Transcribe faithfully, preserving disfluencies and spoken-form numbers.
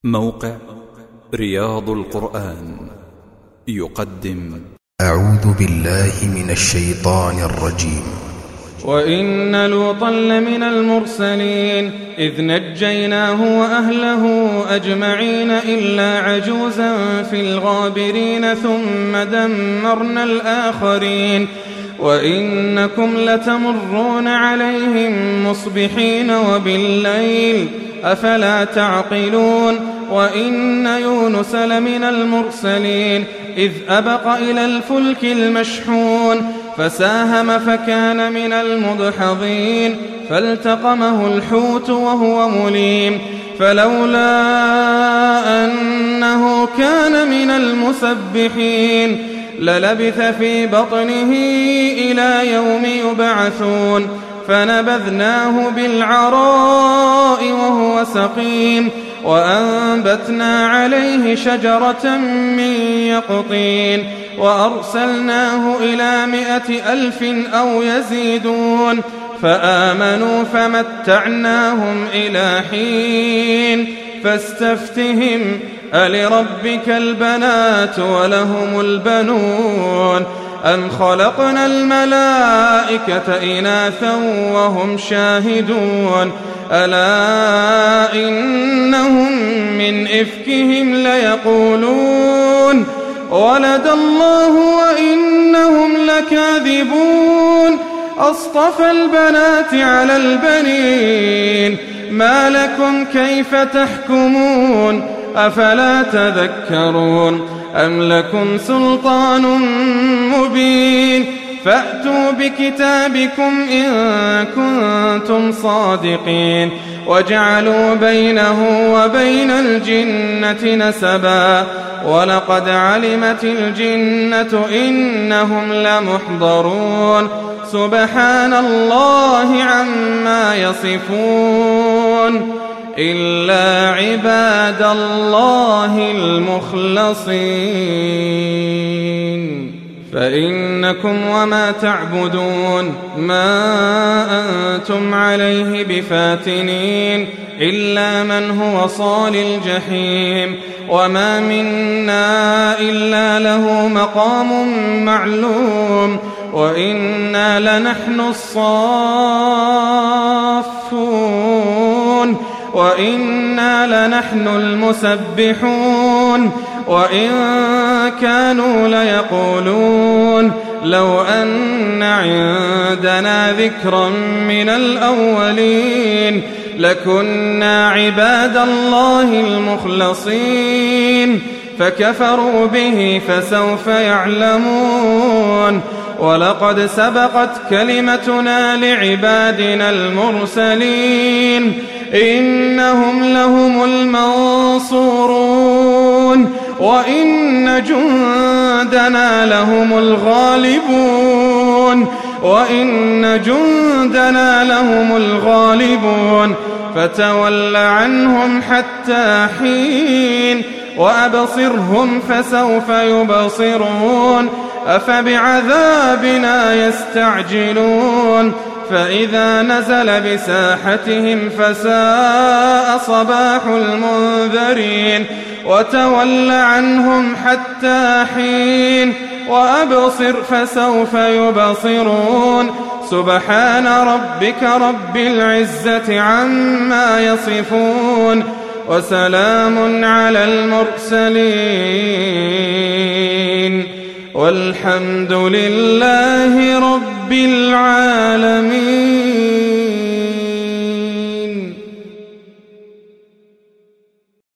موقع رياض القرآن يقدم أعوذ بالله من الشيطان الرجيم. وإن لوطا لمن المرسلين إذ نجيناه وأهله أجمعين إلا عجوزا في الغابرين ثم دمرنا الآخرين وإنكم لتمرون عليهم مصبحين وبالليل أفلا تعقلون. وإن يونس لمن المرسلين إذ أبق إلى الفلك المشحون فساهم فكان من المدحضين فالتقمه الحوت وهو مليم فلولا أنه كان من المسبحين للبث في بطنه إلى يوم يبعثون فنبذناه بالعراء وهو سقيم وأنبتنا عليه شجرة من يقطين وأرسلناه إلى مائة ألف أو يزيدون فآمنوا فمتعناهم إلى حين فاستفتهم ألربك البنات ولهم البنون أم خلقنا الملائكة إناثا وهم شاهدون ألا إنهم من إفكهم ليقولون ولد الله وإنهم لكاذبون أصطفى البنات على البنين ما لكم كيف تحكمون أفلا تذكرون أم لكم سلطان مبين فأتوا بكتابكم إن كنتم صادقين وجعلوا بينه وبين الجنة نسبا ولقد علمت الجنة إنهم لمحضرون سبحان الله عما يصفون إلا عباد الله المخلصين فإنكم وما تعبدون ما أنتم عليه بفاتنين إلا من هو صال الجحيم وما منا إلا له مقام معلوم وإنا لنحن الصافون وإنا لنحن المسبحون وإن كانوا ليقولون لو أن عندنا ذكرا من الأولين لكنا عباد الله المخلصين فكفروا به فسوف يعلمون ولقد سبقت كلمتنا لعبادنا المرسلين إنهم لهم المنصورون وإن جندنا لهم الغالبون وإن جندنا لهم الغالبون فتول عنهم حتى حين وأبصرهم فسوف يبصرون أفبعذابنا يستعجلون فإذا نزل بساحتهم فساء صباح المنذرين وتول عنهم حتى حين وأبصر فسوف يبصرون سبحان ربك رب العزة عما يصفون وسلام على المرسلين والحمد لله رب العالمين.